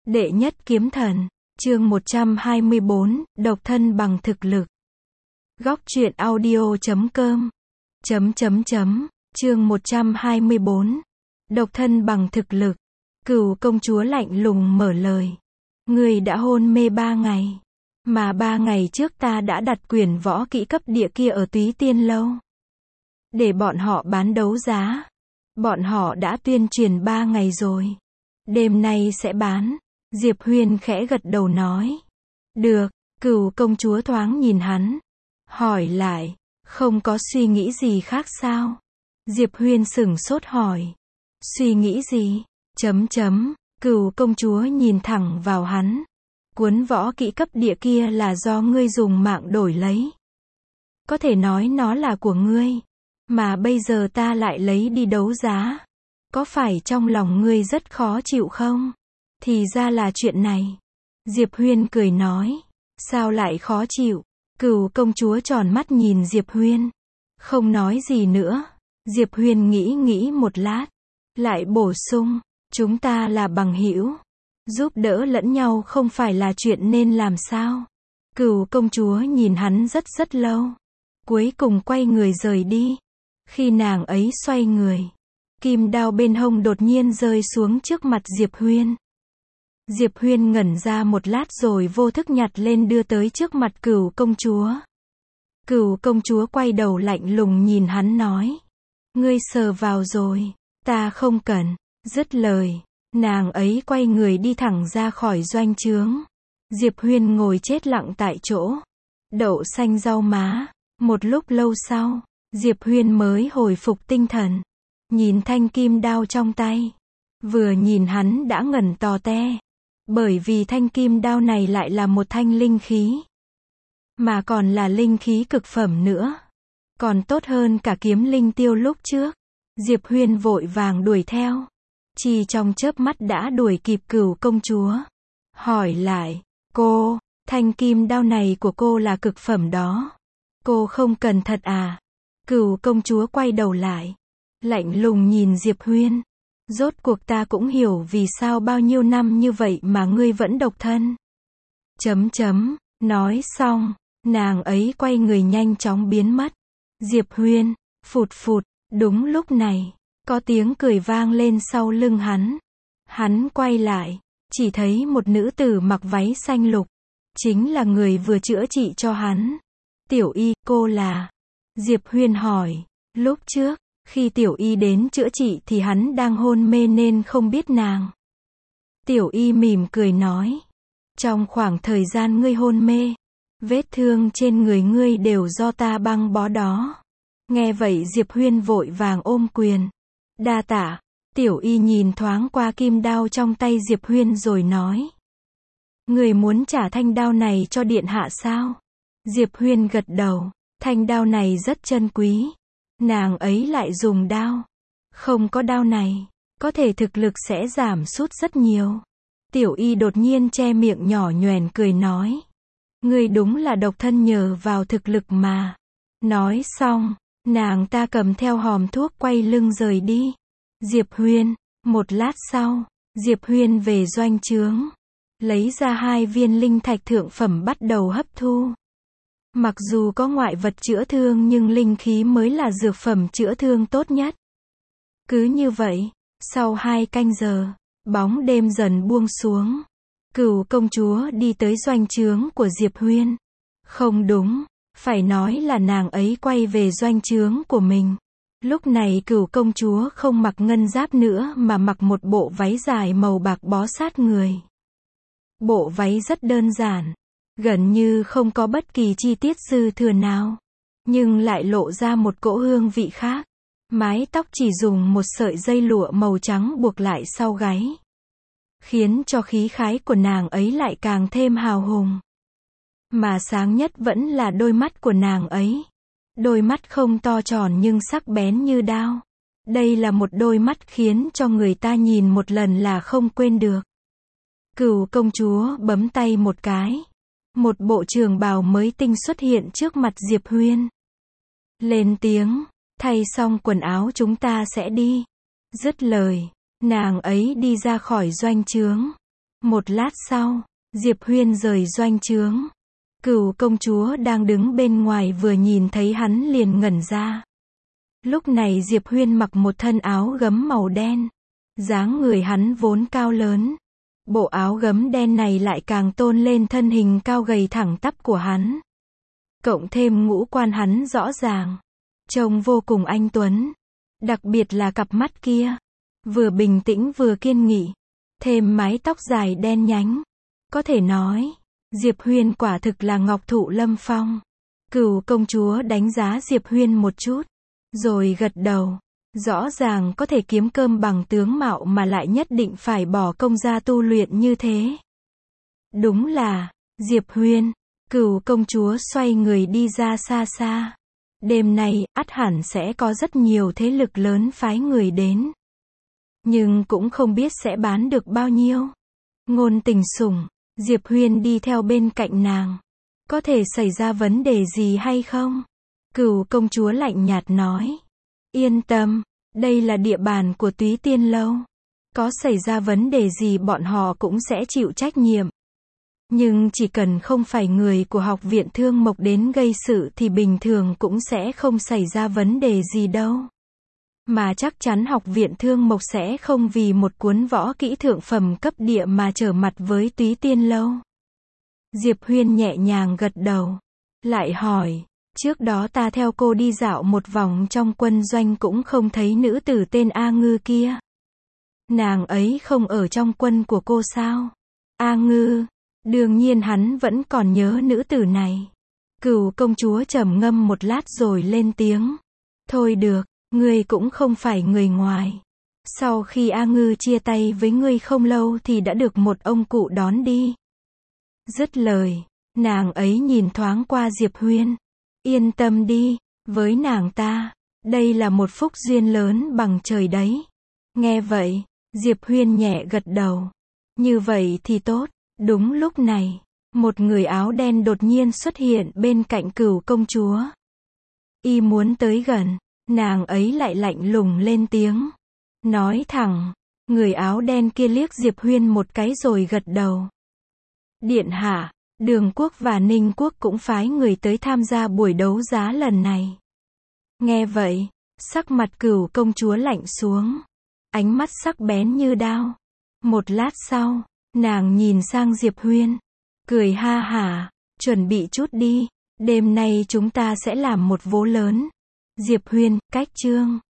Đệ nhất kiếm thần, chương 124, độc thân bằng thực lực. Góc truyện audio.com chương 124, độc thân bằng thực lực. Cửu công chúa lạnh lùng mở lời. Ngươi đã hôn mê 3 ngày. Mà 3 ngày trước ta đã đặt quyền võ kỹ cấp địa kia ở Túy Tiên Lâu. Để bọn họ bán đấu giá. Bọn họ đã tuyên truyền 3 ngày rồi. Đêm nay sẽ bán. Diệp Huyên khẽ gật đầu nói. Được, Cửu công chúa thoáng nhìn hắn. Hỏi lại, không có suy nghĩ gì khác sao? Diệp Huyên sửng sốt hỏi. Suy nghĩ gì? Cửu công chúa nhìn thẳng vào hắn. Cuốn võ kỹ cấp địa kia là do ngươi dùng mạng đổi lấy. Có thể nói nó là của ngươi. Mà bây giờ ta lại lấy đi đấu giá. Có phải trong lòng ngươi rất khó chịu không? Thì ra là chuyện này. Diệp Huyên cười nói. Sao lại khó chịu? Cửu công chúa tròn mắt nhìn Diệp Huyên. Không nói gì nữa. Diệp Huyên nghĩ một lát. Lại bổ sung. Chúng ta là bằng hữu. Giúp đỡ lẫn nhau không phải là chuyện nên làm sao? Cửu công chúa nhìn hắn rất lâu. Cuối cùng quay người rời đi. Khi nàng ấy xoay người. Kim đao bên hông đột nhiên rơi xuống trước mặt Diệp Huyên. Diệp Huyên ngẩn ra một lát rồi vô thức nhặt lên đưa tới trước mặt Cửu công chúa. Cửu công chúa quay đầu lạnh lùng nhìn hắn nói. Ngươi sờ vào rồi, ta không cần. Dứt lời, nàng ấy quay người đi thẳng ra khỏi doanh trướng. Diệp Huyên ngồi chết lặng tại chỗ. Đậu xanh rau má. Một lúc lâu sau, Diệp Huyên mới hồi phục tinh thần. Nhìn thanh kim đao trong tay. Vừa nhìn hắn đã ngẩn tò te. Bởi vì thanh kim đao này lại là một thanh linh khí. Mà còn là linh khí cực phẩm nữa. Còn tốt hơn cả kiếm linh tiêu lúc trước. Diệp Huyên vội vàng đuổi theo. Chỉ trong chớp mắt đã đuổi kịp Cửu công chúa. Hỏi lại, cô, thanh kim đao này của cô là cực phẩm đó. Cô không cần thật à? Cửu công chúa quay đầu lại. Lạnh lùng nhìn Diệp Huyên. Rốt cuộc ta cũng hiểu vì sao bao nhiêu năm như vậy mà ngươi vẫn độc thân. Nói xong, nàng ấy quay người nhanh chóng biến mất. Diệp Huyên, phụt, đúng lúc này, có tiếng cười vang lên sau lưng hắn. Hắn quay lại, chỉ thấy một nữ tử mặc váy xanh lục. Chính là người vừa chữa trị cho hắn. Tiểu Y, cô là? Diệp Huyên hỏi. Lúc trước, khi Tiểu Y đến chữa trị thì hắn đang hôn mê nên không biết nàng. Tiểu Y mỉm cười nói. Trong khoảng thời gian ngươi hôn mê, vết thương trên người ngươi đều do ta băng bó đó. Nghe vậy Diệp Huyên vội vàng ôm quyền. Đa tạ. Tiểu Y nhìn thoáng qua kim đao trong tay Diệp Huyên rồi nói. Người muốn trả thanh đao này cho điện hạ sao? Diệp Huyên gật đầu. Thanh đao này rất chân quý. Nàng ấy lại dùng đao. Không có đao này, có thể thực lực sẽ giảm sút rất nhiều. Tiểu Y đột nhiên che miệng nhỏ nhoẻn cười nói. Ngươi đúng là độc thân nhờ vào thực lực mà. Nói xong, nàng ta cầm theo hòm thuốc quay lưng rời đi. Diệp Huyên, một lát sau, Diệp Huyên về doanh trướng. Lấy ra 2 viên linh thạch thượng phẩm bắt đầu hấp thu. Mặc dù có ngoại vật chữa thương nhưng linh khí mới là dược phẩm chữa thương tốt nhất. Cứ như vậy, sau 2 canh giờ, bóng đêm dần buông xuống. Cửu công chúa đi tới doanh trướng của Diệp Huyên. Không đúng, phải nói là nàng ấy quay về doanh trướng của mình. Lúc này Cửu công chúa không mặc ngân giáp nữa mà mặc một bộ váy dài màu bạc bó sát người. Bộ váy rất đơn giản. Gần như không có bất kỳ chi tiết dư thừa nào. Nhưng lại lộ ra một cỗ hương vị khác. Mái tóc chỉ dùng một sợi dây lụa màu trắng buộc lại sau gáy. Khiến cho khí khái của nàng ấy lại càng thêm hào hùng. Mà sáng nhất vẫn là đôi mắt của nàng ấy. Đôi mắt không to tròn nhưng sắc bén như đao. Đây là một đôi mắt khiến cho người ta nhìn một lần là không quên được. Cửu công chúa bấm tay một cái. Một bộ trường bào mới tinh xuất hiện trước mặt Diệp Huyên. Lên tiếng, thay xong quần áo chúng ta sẽ đi. Dứt lời, nàng ấy đi ra khỏi doanh trướng. Một lát sau, Diệp Huyên rời doanh trướng. Cửu công chúa đang đứng bên ngoài vừa nhìn thấy hắn liền ngẩn ra. Lúc này Diệp Huyên mặc một thân áo gấm màu đen. Dáng người hắn vốn cao lớn. Bộ áo gấm đen này lại càng tôn lên thân hình cao gầy thẳng tắp của hắn. Cộng thêm ngũ quan hắn rõ ràng. Trông vô cùng anh tuấn. Đặc biệt là cặp mắt kia. Vừa bình tĩnh vừa kiên nghị. Thêm mái tóc dài đen nhánh. Có thể nói, Diệp Huyên quả thực là ngọc thụ lâm phong. Cửu công chúa đánh giá Diệp Huyên một chút. Rồi gật đầu. Rõ ràng có thể kiếm cơm bằng tướng mạo mà lại nhất định phải bỏ công ra tu luyện như thế. Đúng là, Diệp Huyên. Cửu công chúa xoay người đi ra xa xa. Đêm nay, ắt hẳn sẽ có rất nhiều thế lực lớn phái người đến. Nhưng cũng không biết sẽ bán được bao nhiêu. Ngôn Tình sủng, Diệp Huyên đi theo bên cạnh nàng. Có thể xảy ra vấn đề gì hay không? Cửu công chúa lạnh nhạt nói. Yên tâm, đây là địa bàn của Túy Tiên Lâu. Có xảy ra vấn đề gì bọn họ cũng sẽ chịu trách nhiệm. Nhưng chỉ cần không phải người của Học viện Thương Mộc đến gây sự thì bình thường cũng sẽ không xảy ra vấn đề gì đâu. Mà chắc chắn Học viện Thương Mộc sẽ không vì một cuốn võ kỹ thượng phẩm cấp địa mà trở mặt với Túy Tiên Lâu. Diệp Huyên nhẹ nhàng gật đầu. Lại hỏi, trước đó ta theo cô đi dạo một vòng trong quân doanh cũng không thấy nữ tử tên A Ngư kia. Nàng ấy không ở trong quân của cô sao? A Ngư, đương nhiên hắn vẫn còn nhớ nữ tử này. Cửu công chúa trầm ngâm một lát rồi lên tiếng. Thôi được, ngươi cũng không phải người ngoài. Sau khi A Ngư chia tay với ngươi không lâu thì đã được một ông cụ đón đi. Dứt lời, nàng ấy nhìn thoáng qua Diệp Huyên. Yên tâm đi, với nàng ta, đây là một phúc duyên lớn bằng trời đấy. Nghe vậy, Diệp Huyên nhẹ gật đầu. Như vậy thì tốt. Đúng lúc này, một người áo đen đột nhiên xuất hiện bên cạnh Cửu công chúa. Y muốn tới gần, nàng ấy lại lạnh lùng lên tiếng. Nói thẳng, người áo đen kia liếc Diệp Huyên một cái rồi gật đầu. Điện hạ, Đường quốc và Ninh quốc cũng phái người tới tham gia buổi đấu giá lần này. Nghe vậy, sắc mặt Cửu công chúa lạnh xuống. Ánh mắt sắc bén như đao. Một lát sau, nàng nhìn sang Diệp Huyên. Cười ha hả, chuẩn bị chút đi. Đêm nay chúng ta sẽ làm một vố lớn. Diệp Huyên, cách chương.